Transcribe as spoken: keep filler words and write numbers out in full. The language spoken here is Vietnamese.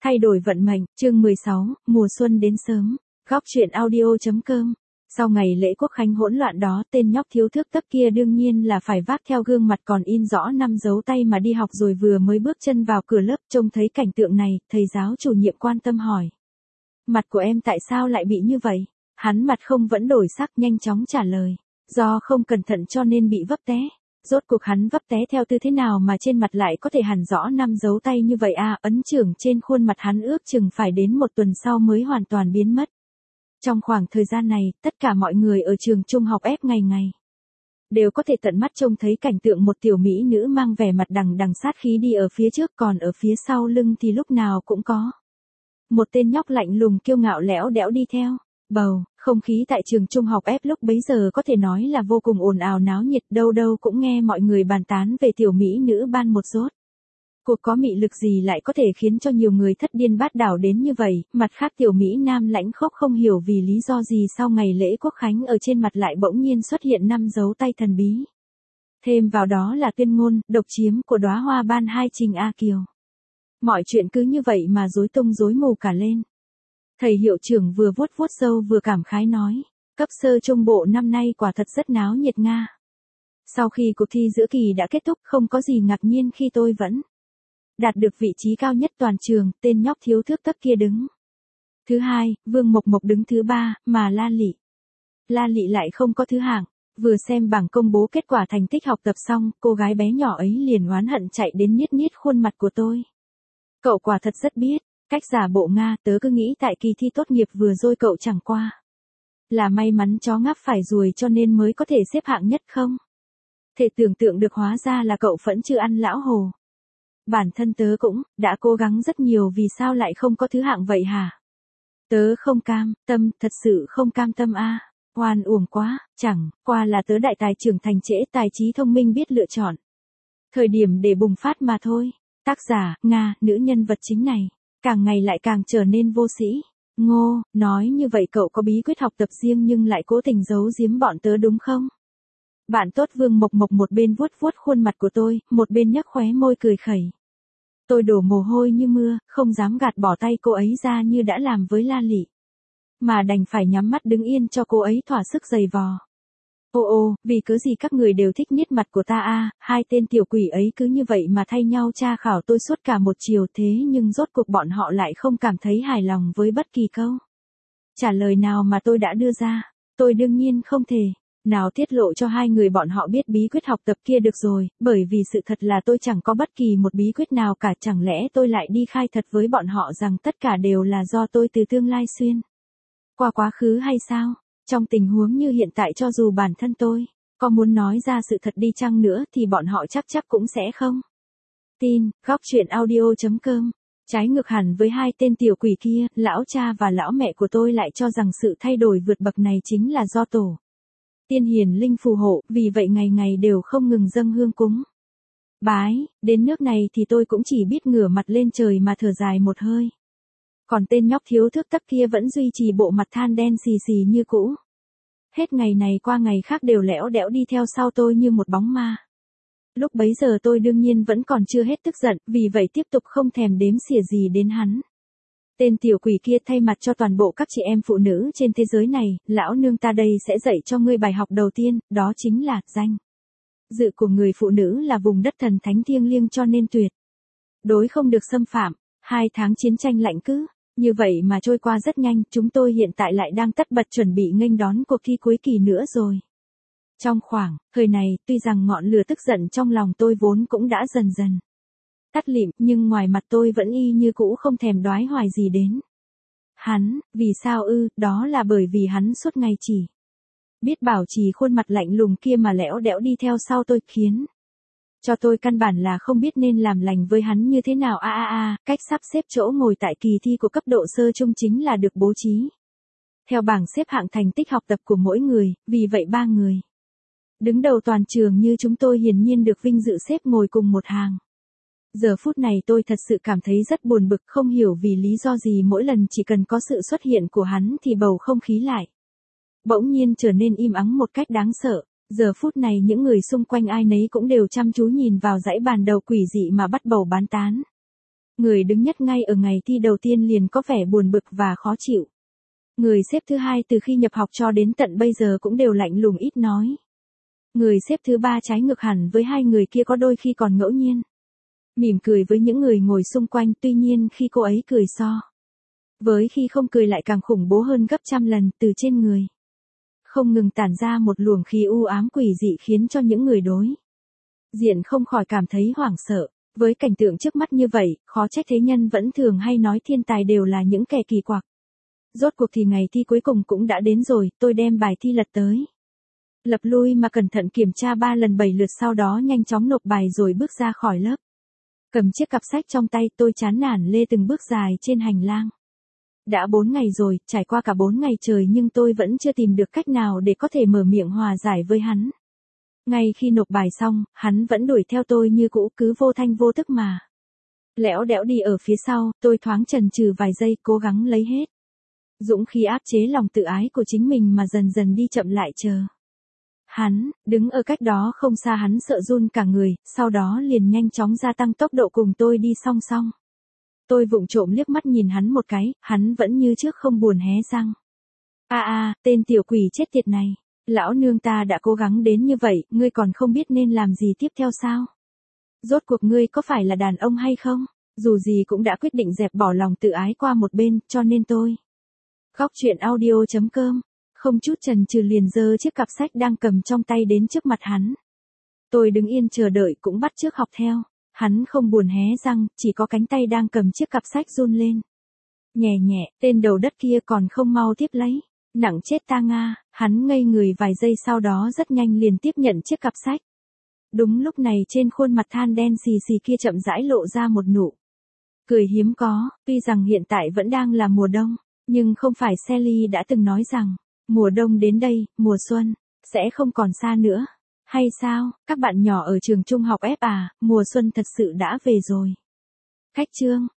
Thay đổi vận mệnh, chương mười sáu, mùa xuân đến sớm. Góc truyện audio.com. Sau ngày lễ quốc khánh hỗn loạn đó, tên nhóc thiếu thước tấp kia đương nhiên là phải vác theo gương mặt còn in rõ năm dấu tay mà đi học rồi vừa mới bước chân vào cửa lớp trông thấy cảnh tượng này, thầy giáo chủ nhiệm quan tâm hỏi. Mặt của em tại sao lại bị như vậy? Hắn mặt không vẫn đổi sắc nhanh chóng trả lời. Do không cẩn thận cho nên bị vấp té. Rốt cuộc hắn vấp té theo tư thế nào mà trên mặt lại có thể hằn rõ năm dấu tay như vậy à, ấn chưởng trên khuôn mặt hắn ước chừng phải đến một tuần sau mới hoàn toàn biến mất. Trong khoảng thời gian này, tất cả mọi người ở trường trung học ép ngày ngày đều có thể tận mắt trông thấy cảnh tượng một tiểu mỹ nữ mang vẻ mặt đằng đằng sát khí đi ở phía trước, còn ở phía sau lưng thì lúc nào cũng có một tên nhóc lạnh lùng kiêu ngạo lẽo đẽo đi theo. Bầu, không khí tại trường trung học ép lúc bấy giờ có thể nói là vô cùng ồn ào náo nhiệt, đâu đâu cũng nghe mọi người bàn tán về tiểu mỹ nữ ban một rốt. Cuộc có mị lực gì lại có thể khiến cho nhiều người thất điên bát đảo đến như vậy, mặt khác tiểu mỹ nam lãnh khốc không hiểu vì lý do gì sau ngày lễ quốc khánh ở trên mặt lại bỗng nhiên xuất hiện năm dấu tay thần bí. Thêm vào đó là tuyên ngôn, độc chiếm của đóa hoa ban hai Trình A Kiều. Mọi chuyện cứ như vậy mà rối tung rối mù cả lên. Thầy hiệu trưởng vừa vuốt vuốt râu vừa cảm khái nói, cấp sơ trung bộ năm nay quả thật rất náo nhiệt nga. Sau khi cuộc thi giữa kỳ đã kết thúc không có gì ngạc nhiên khi tôi vẫn đạt được vị trí cao nhất toàn trường, tên nhóc thiếu thước tấp kia đứng thứ hai, Vương Mộc Mộc đứng thứ ba, mà La Lị. La Lị lại không có thứ hạng. Vừa xem bảng công bố kết quả thành tích học tập xong, cô gái bé nhỏ ấy liền oán hận chạy đến nhiết nhiết khuôn mặt của tôi. Cậu quả thật rất biết cách giả bộ nga, tớ cứ nghĩ tại kỳ thi tốt nghiệp vừa rồi cậu chẳng qua là may mắn chó ngáp phải ruồi cho nên mới có thể xếp hạng nhất không? Thể tưởng tượng được hóa ra là cậu vẫn chưa ăn lão hồ. Bản thân tớ cũng đã cố gắng rất nhiều vì sao lại không có thứ hạng vậy hả? Tớ không cam tâm, thật sự không cam tâm a. À. Oan uổng quá, chẳng qua là tớ đại tài trưởng thành trễ, tài trí thông minh biết lựa chọn thời điểm để bùng phát mà thôi. Tác giả, Nga, nữ nhân vật chính này càng ngày lại càng trở nên vô sĩ. Ngô, nói như vậy cậu có bí quyết học tập riêng nhưng lại cố tình giấu giếm bọn tớ đúng không? Bạn tốt Vương Mộc Mộc một bên vuốt vuốt khuôn mặt của tôi, một bên nhếch khóe môi cười khẩy. Tôi đổ mồ hôi như mưa, không dám gạt bỏ tay cô ấy ra như đã làm với La Lị, mà đành phải nhắm mắt đứng yên cho cô ấy thỏa sức giày vò. Ô ô, vì cớ gì các người đều thích niết mặt của ta a, à, hai tên tiểu quỷ ấy cứ như vậy mà thay nhau tra khảo tôi suốt cả một chiều thế nhưng rốt cuộc bọn họ lại không cảm thấy hài lòng với bất kỳ câu trả lời nào mà tôi đã đưa ra. Tôi đương nhiên không thể nào tiết lộ cho hai người bọn họ biết bí quyết học tập kia được rồi, bởi vì sự thật là tôi chẳng có bất kỳ một bí quyết nào cả, chẳng lẽ tôi lại đi khai thật với bọn họ rằng tất cả đều là do tôi từ tương lai xuyên qua quá khứ hay sao? Trong tình huống như hiện tại cho dù bản thân tôi có muốn nói ra sự thật đi chăng nữa thì bọn họ chắc chắc cũng sẽ không tin. Góc truyện audio.com. Trái ngược hẳn với hai tên tiểu quỷ kia, lão cha và lão mẹ của tôi lại cho rằng sự thay đổi vượt bậc này chính là do tổ tiên hiền linh phù hộ, vì vậy ngày ngày đều không ngừng dâng hương cúng bái. Đến nước này thì tôi cũng chỉ biết ngửa mặt lên trời mà thở dài một hơi. Còn tên nhóc thiếu thước tấp kia vẫn duy trì bộ mặt than đen xì xì như cũ. Hết ngày này qua ngày khác đều lẽo đẽo đi theo sau tôi như một bóng ma. Lúc bấy giờ tôi đương nhiên vẫn còn chưa hết tức giận, vì vậy tiếp tục không thèm đếm xỉa gì đến hắn. Tên tiểu quỷ kia thay mặt cho toàn bộ các chị em phụ nữ trên thế giới này, lão nương ta đây sẽ dạy cho ngươi bài học đầu tiên, đó chính là danh dự của người phụ nữ là vùng đất thần thánh thiêng liêng cho nên tuyệt đối không được xâm phạm. Hai tháng chiến tranh lạnh cứ như vậy mà trôi qua rất nhanh, chúng tôi hiện tại lại đang tất bật chuẩn bị nghênh đón cuộc thi cuối kỳ nữa rồi. Trong khoảng thời này, tuy rằng ngọn lửa tức giận trong lòng tôi vốn cũng đã dần dần tắt lịm, nhưng ngoài mặt tôi vẫn y như cũ không thèm đoái hoài gì đến hắn. Vì sao ư? Đó là bởi vì hắn suốt ngày chỉ biết bảo trì khuôn mặt lạnh lùng kia mà lẽo đẽo đi theo sau tôi, khiến cho tôi căn bản là không biết nên làm lành với hắn như thế nào. A a a, cách sắp xếp chỗ ngồi tại kỳ thi của cấp độ sơ trung chính là được bố trí theo bảng xếp hạng thành tích học tập của mỗi người, vì vậy ba người đứng đầu toàn trường như chúng tôi hiển nhiên được vinh dự xếp ngồi cùng một hàng. Giờ phút này tôi thật sự cảm thấy rất buồn bực, không hiểu vì lý do gì mỗi lần chỉ cần có sự xuất hiện của hắn thì bầu không khí lại bỗng nhiên trở nên im ắng một cách đáng sợ. Giờ phút này những người xung quanh ai nấy cũng đều chăm chú nhìn vào dãy bàn đầu quỷ dị mà bắt bầu bán tán. Người đứng nhất ngay ở ngày thi đầu tiên liền có vẻ buồn bực và khó chịu. Người xếp thứ hai từ khi nhập học cho đến tận bây giờ cũng đều lạnh lùng ít nói. Người xếp thứ ba trái ngược hẳn với hai người kia có đôi khi còn ngẫu nhiên mỉm cười với những người ngồi xung quanh, tuy nhiên khi cô ấy cười so với khi không cười lại càng khủng bố hơn gấp trăm lần, từ trên người không ngừng tản ra một luồng khí u ám quỷ dị khiến cho những người đối diện không khỏi cảm thấy hoảng sợ. Với cảnh tượng trước mắt như vậy, khó trách thế nhân vẫn thường hay nói thiên tài đều là những kẻ kỳ quặc. Rốt cuộc thì ngày thi cuối cùng cũng đã đến rồi, tôi đem bài thi lật tới lập lui mà cẩn thận kiểm tra ba lần bảy lượt, sau đó nhanh chóng nộp bài rồi bước ra khỏi lớp. Cầm chiếc cặp sách trong tay, tôi chán nản lê từng bước dài trên hành lang. Đã bốn ngày rồi, trải qua cả bốn ngày trời nhưng tôi vẫn chưa tìm được cách nào để có thể mở miệng hòa giải với hắn. Ngay khi nộp bài xong, hắn vẫn đuổi theo tôi như cũ, cứ vô thanh vô tức mà lẽo đẽo đi ở phía sau. Tôi thoáng chần chừ vài giây, cố gắng lấy hết dũng khí áp chế lòng tự ái của chính mình mà dần dần đi chậm lại chờ hắn. Đứng ở cách đó không xa, hắn sợ run cả người, sau đó liền nhanh chóng gia tăng tốc độ cùng tôi đi song song. Tôi vụng trộm liếc mắt nhìn hắn một cái, hắn vẫn như trước không buồn hé răng. A a, tên tiểu quỷ chết tiệt này, lão nương ta đã cố gắng đến như vậy, ngươi còn không biết nên làm gì tiếp theo sao? Rốt cuộc ngươi có phải là đàn ông hay không? Dù gì cũng đã quyết định dẹp bỏ lòng tự ái qua một bên, cho nên tôi. Góc truyện audio chấm com không chút chần chừ liền giơ chiếc cặp sách đang cầm trong tay đến trước mặt hắn. Tôi đứng yên chờ đợi cũng bắt chước học theo. Hắn không buồn hé răng, chỉ có cánh tay đang cầm chiếc cặp sách run lên. Nhẹ nhẹ, tên đầu đất kia còn không mau tiếp lấy. Nặng chết ta Nga, hắn ngây người vài giây sau đó rất nhanh liền tiếp nhận chiếc cặp sách. Đúng lúc này trên khuôn mặt than đen xì xì kia chậm rãi lộ ra một nụ cười hiếm có. Tuy rằng hiện tại vẫn đang là mùa đông, nhưng không phải Sally đã từng nói rằng mùa đông đến đây, mùa xuân sẽ không còn xa nữa. Hay sao, các bạn nhỏ ở trường trung học F à, mùa xuân thật sự đã về rồi. Khách chương